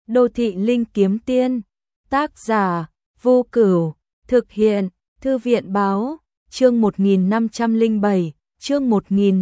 Đô thị linh kiếm tiên, tác giả, Vô Cửu, thực hiện, Thư viện báo, chương 1507, chương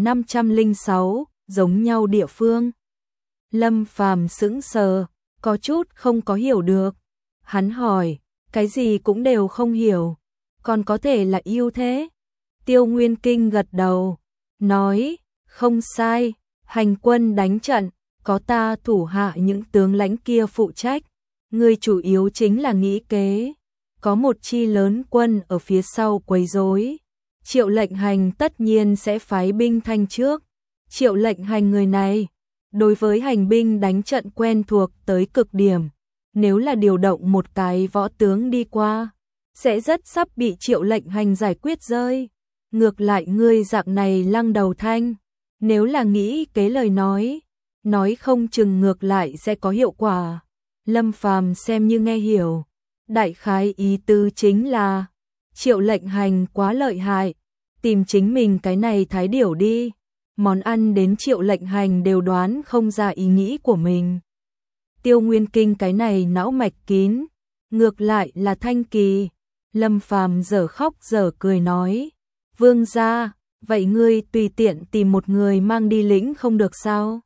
1506, giống nhau địa phương. Lâm Phàm sững sờ, có chút không có hiểu được. Hắn hỏi, cái gì cũng đều không hiểu, còn có thể là yêu thế? Tiêu Nguyên Kinh gật đầu, nói, không sai, hành quân đánh trận, có ta thủ hạ những tướng lãnh kia phụ trách, người chủ yếu chính là nghĩ kế, có một chi lớn quân ở phía sau quấy rối. Triệu Lệnh Hành tất nhiên sẽ phái binh thanh trước. Triệu Lệnh Hành người này, đối với hành binh đánh trận quen thuộc tới cực điểm, nếu là điều động một cái võ tướng đi qua, sẽ rất sắp bị Triệu Lệnh Hành giải quyết rơi. Ngược lại ngươi dạng này lăng đầu thanh, nếu là nghĩ kế lời nói không chừng ngược lại sẽ có hiệu quả. Lâm Phàm xem như nghe hiểu, đại khái ý tứ chính là Triệu Lệnh Hành quá lợi hại, tìm chính mình cái này thái điểu đi, món ăn đến Triệu Lệnh Hành đều đoán không ra ý nghĩ của mình. Tiêu Nguyên Kinh cái này não mạch kín, ngược lại là thanh kỳ. Lâm Phàm dở khóc dở cười nói, vương gia, vậy ngươi tùy tiện tìm một người mang đi lĩnh không được sao?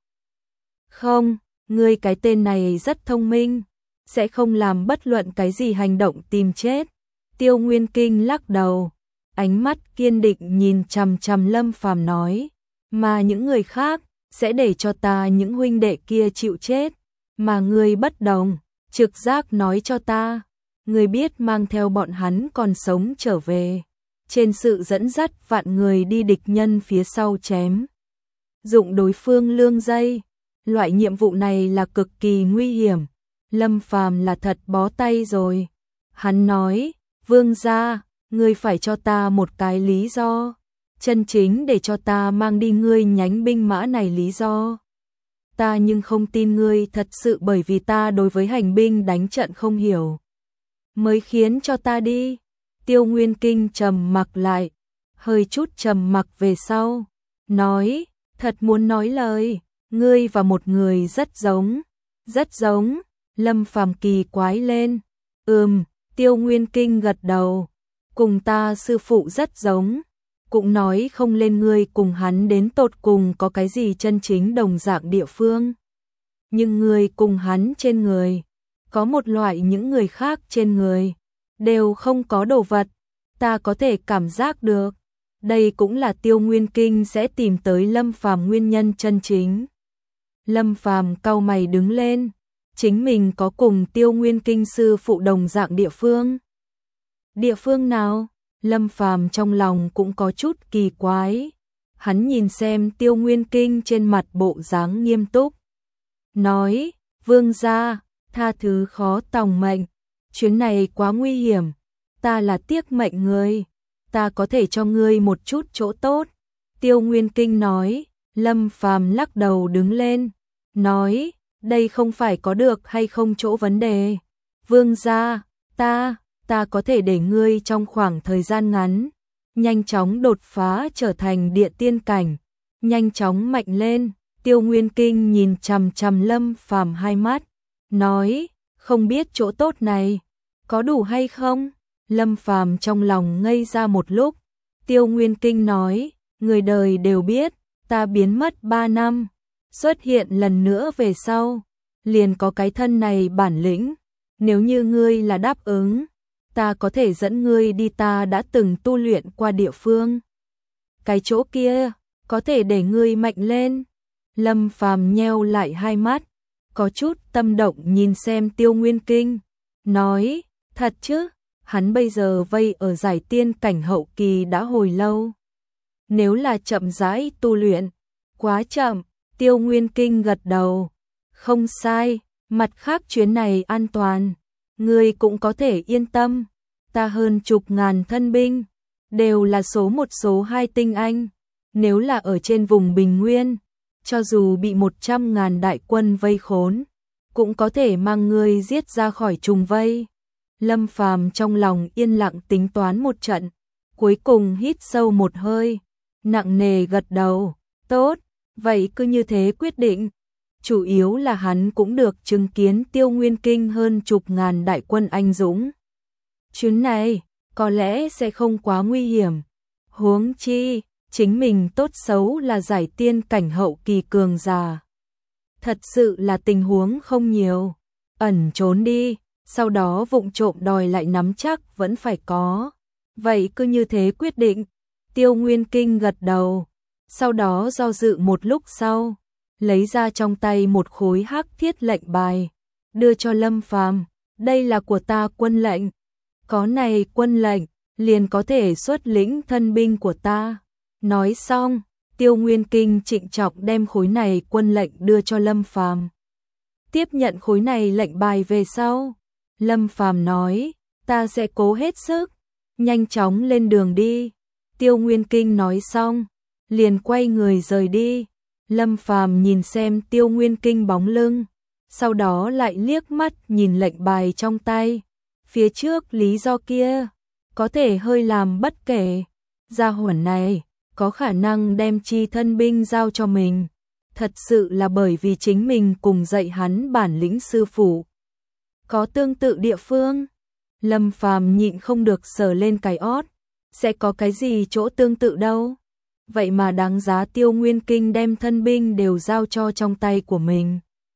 Không, ngươi cái tên này rất thông minh, sẽ không làm bất luận cái gì hành động tìm chết. Tiêu Nguyên Kinh lắc đầu, ánh mắt kiên định nhìn chằm chằm Lâm Phàm nói, mà những người khác sẽ để cho ta những huynh đệ kia chịu chết, mà ngươi bất đồng, trực giác nói cho ta, ngươi biết mang theo bọn hắn còn sống trở về, trên sự dẫn dắt vạn người đi địch nhân phía sau chém dụng đối phương lương dây. Loại nhiệm vụ này là cực kỳ nguy hiểm. Lâm Phàm là thật bó tay rồi. Hắn nói, vương gia, ngươi phải cho ta một cái lý do, chân chính để cho ta mang đi ngươi nhánh binh mã này lý do. Ta nhưng không tin ngươi thật sự bởi vì ta đối với hành binh đánh trận không hiểu, mới khiến cho ta đi. Tiêu Nguyên Kinh trầm mặc lại, hơi chút trầm mặc về sau, nói, thật muốn nói lời, ngươi và một người rất giống, rất giống. Lâm Phàm kỳ quái lên, Tiêu Nguyên Kinh gật đầu, cùng ta sư phụ rất giống, cũng nói không lên ngươi cùng hắn đến tột cùng có cái gì chân chính đồng dạng địa phương. Nhưng ngươi cùng hắn trên người, có một loại những người khác trên người, đều không có đồ vật, ta có thể cảm giác được. Đây cũng là Tiêu Nguyên Kinh sẽ tìm tới Lâm Phàm nguyên nhân chân chính. Lâm Phàm cau mày đứng lên, chính mình có cùng Tiêu Nguyên Kinh sư phụ đồng dạng địa phương. Địa phương nào? Lâm Phàm trong lòng cũng có chút kỳ quái. Hắn nhìn xem Tiêu Nguyên Kinh trên mặt bộ dáng nghiêm túc, nói, vương gia, tha thứ khó tòng mệnh, chuyến này quá nguy hiểm, ta là tiếc mệnh ngươi, ta có thể cho ngươi một chút chỗ tốt. Tiêu Nguyên Kinh nói. Lâm Phàm lắc đầu đứng lên, nói, đây không phải có được hay không chỗ vấn đề. Vương gia, ta có thể để ngươi trong khoảng thời gian ngắn, nhanh chóng đột phá trở thành địa tiên cảnh, nhanh chóng mạnh lên. Tiêu Nguyên Kinh nhìn chằm chằm Lâm Phàm hai mắt, nói, không biết chỗ tốt này có đủ hay không? Lâm Phàm trong lòng ngây ra một lúc. Tiêu Nguyên Kinh nói, người đời đều biết, ta biến mất 3 năm, xuất hiện lần nữa về sau, liền có cái thân này bản lĩnh, nếu như ngươi là đáp ứng, ta có thể dẫn ngươi đi ta đã từng tu luyện qua địa phương. Cái chỗ kia, có thể để ngươi mạnh lên. Lâm Phàm nheo lại hai mắt, có chút tâm động nhìn xem Tiêu Nguyên Kinh, nói, thật chứ, hắn bây giờ vây ở giải tiên cảnh hậu kỳ đã hồi lâu. Nếu là chậm rãi tu luyện, quá chậm. Tiêu Nguyên Kinh gật đầu, không sai, mặt khác chuyến này an toàn, ngươi cũng có thể yên tâm, ta hơn chục ngàn thân binh, đều là số 1 số 2 tinh anh, nếu là ở trên vùng Bình Nguyên, cho dù bị 100.000 đại quân vây khốn, cũng có thể mang ngươi giết ra khỏi trùng vây. Lâm Phàm trong lòng yên lặng tính toán một trận, cuối cùng hít sâu một hơi, nặng nề gật đầu, tốt, vậy cứ như thế quyết định. chủ yếu là hắn cũng được chứng kiến Tiêu Nguyên Kinh hơn chục ngàn đại quân anh dũng. Chuyến này, có lẽ sẽ không quá nguy hiểm. Huống chi, chính mình tốt xấu là giải tiên cảnh hậu kỳ cường giả. Thật sự là tình huống không nhiều. Ẩn trốn đi, sau đó vụng trộm đòi lại nắm chắc vẫn phải có. Vậy cứ như thế quyết định. Tiêu Nguyên Kinh gật đầu. Sau đó do dự một lúc sau, lấy ra trong tay một khối hắc thiết lệnh bài, đưa cho Lâm Phàm. Đây là của ta quân lệnh. Có này quân lệnh, liền có thể xuất lĩnh thân binh của ta. Nói xong, Tiêu Nguyên Kinh trịnh trọng đem khối này quân lệnh đưa cho Lâm Phàm. Tiếp nhận khối này lệnh bài về sau, Lâm Phàm nói, ta sẽ cố hết sức, nhanh chóng lên đường đi. Tiêu Nguyên Kinh nói xong, liền quay người rời đi. Lâm Phàm nhìn xem Tiêu Nguyên Kinh bóng lưng, sau đó lại liếc mắt nhìn lệnh bài trong tay. Phía trước lý do kia, có thể hơi làm bất kể. Gia hỏa này, có khả năng đem chi thân binh giao cho mình. Thật sự là bởi vì chính mình cùng dạy hắn bản lĩnh sư phụ. Có tương tự địa phương. Lâm Phàm nhịn không được sờ lên cái ót. Sẽ có cái gì chỗ tương tự đâu. Vậy mà đáng giá Tiêu Nguyên Kinh đem thân binh đều giao cho trong tay của mình.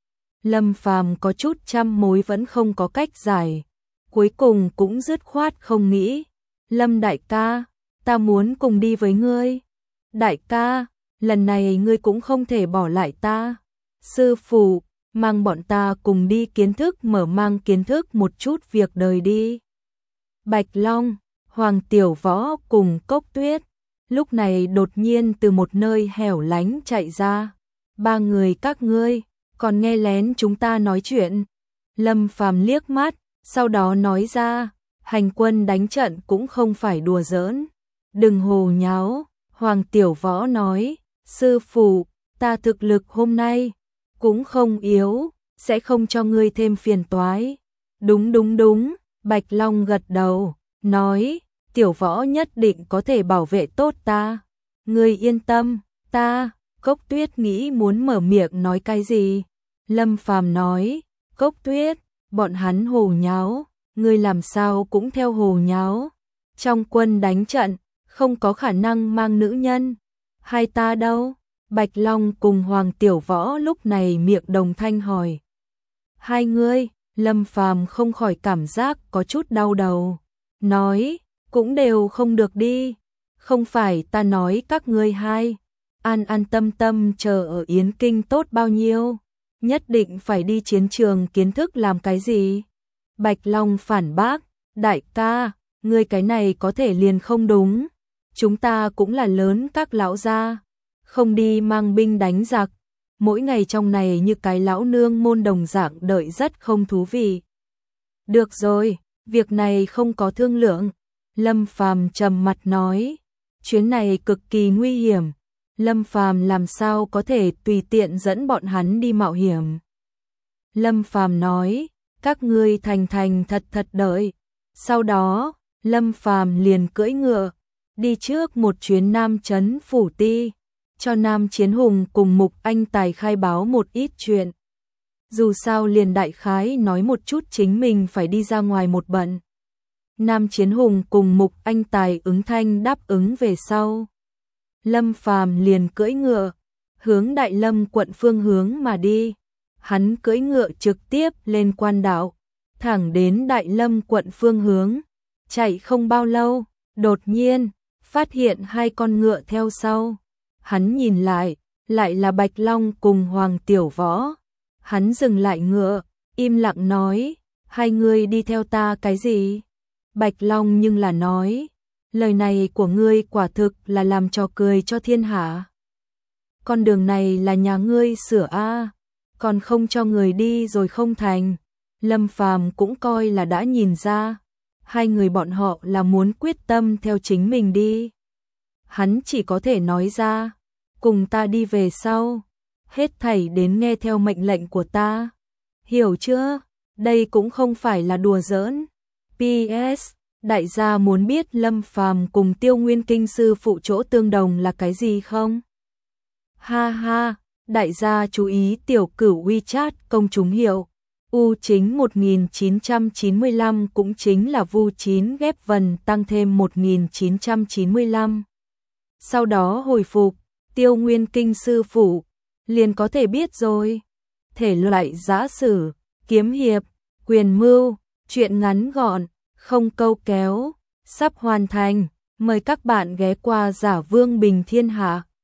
Lâm Phàm có chút trăm mối vẫn không có cách giải. Cuối cùng cũng dứt khoát không nghĩ. Lâm đại ca, ta muốn cùng đi với ngươi. Đại ca, lần này ngươi cũng không thể bỏ lại ta. Sư phụ, mang bọn ta cùng đi mở mang kiến thức một chút việc đời đi. Bạch Long, Hoàng Tiểu Võ cùng Cốc Tuyết, lúc này đột nhiên từ một nơi hẻo lánh chạy ra. Ba người các ngươi, còn nghe lén chúng ta nói chuyện. Lâm Phàm liếc mắt, sau đó nói ra, hành quân đánh trận cũng không phải đùa giỡn. Đừng hồ nháo, Hoàng Tiểu Võ nói, sư phụ, ta thực lực hôm nay cũng không yếu, sẽ không cho ngươi thêm phiền toái. Đúng, Bạch Long gật đầu, nói, Tiểu Võ nhất định có thể bảo vệ tốt ta. Ngươi yên tâm, ta. Cốc Tuyết nghĩ muốn mở miệng nói cái gì. Lâm Phàm nói, Cốc Tuyết, bọn hắn hồ nháo, ngươi làm sao cũng theo hồ nháo. Trong quân đánh trận, không có khả năng mang nữ nhân. Hai ta đâu? Bạch Long cùng Hoàng Tiểu Võ lúc này miệng đồng thanh hỏi. Hai ngươi, Lâm Phàm không khỏi cảm giác có chút đau đầu. Nói, cũng đều không được đi. Không phải ta nói các ngươi hai. An tâm chờ ở Yến Kinh tốt bao nhiêu. Nhất định phải đi chiến trường kiến thức làm cái gì? Bạch Long phản bác, đại ca, ngươi cái này có thể liền không đúng. Chúng ta cũng là lớn các lão gia, không đi mang binh đánh giặc. Mỗi ngày trong này như cái lão nương môn đồng dạng đợi rất không thú vị. Được rồi, việc này không có thương lượng. Lâm Phàm trầm mặt nói, chuyến này cực kỳ nguy hiểm. Lâm Phàm làm sao có thể tùy tiện dẫn bọn hắn đi mạo hiểm. Lâm Phàm nói, các ngươi thành thật đợi. Sau đó, Lâm Phàm liền cưỡi ngựa, đi trước một chuyến Nam Trấn Phủ Ti, cho Nam Chiến Hùng cùng Mục Anh Tài khai báo một ít chuyện. Dù sao liền đại khái nói một chút chính mình phải đi ra ngoài một bận. Nam Chiến Hùng cùng Mục Anh Tài ứng thanh đáp ứng về sau. Lâm Phàm liền cưỡi ngựa, hướng Đại Lâm quận phương hướng mà đi. Hắn cưỡi ngựa trực tiếp lên quan đạo, thẳng đến Đại Lâm quận phương hướng. Chạy không bao lâu, đột nhiên, phát hiện hai con ngựa theo sau. Hắn nhìn lại là Bạch Long cùng Hoàng Tiểu Võ. Hắn dừng lại ngựa, im lặng nói, hai người đi theo ta cái gì? Bạch Long nhưng là nói, lời này của ngươi quả thực là làm trò cười cho thiên hạ. Con đường này là nhà ngươi sửa a, còn không cho người đi rồi không thành. Lâm Phàm cũng coi là đã nhìn ra, hai người bọn họ là muốn quyết tâm theo chính mình đi. Hắn chỉ có thể nói ra, cùng ta đi về sau, hết thảy đến nghe theo mệnh lệnh của ta. Hiểu chưa? Đây cũng không phải là đùa giỡn. PS, đại gia muốn biết Lâm Phàm cùng Tiêu Nguyên Kinh sư phụ chỗ tương đồng là cái gì không? Ha ha, Đại gia chú ý tiểu cửu WeChat công chúng hiệu. U chính 1995 cũng chính là Vu 9 ghép vần tăng thêm 1995. Sau đó hồi phục, Tiêu Nguyên Kinh sư phụ, liền có thể biết rồi. Thể loại giã sử, kiếm hiệp, quyền mưu, truyện ngắn gọn, không câu kéo, sắp hoàn thành. Mời các bạn ghé qua Giả Vương Bình Thiên Hạ.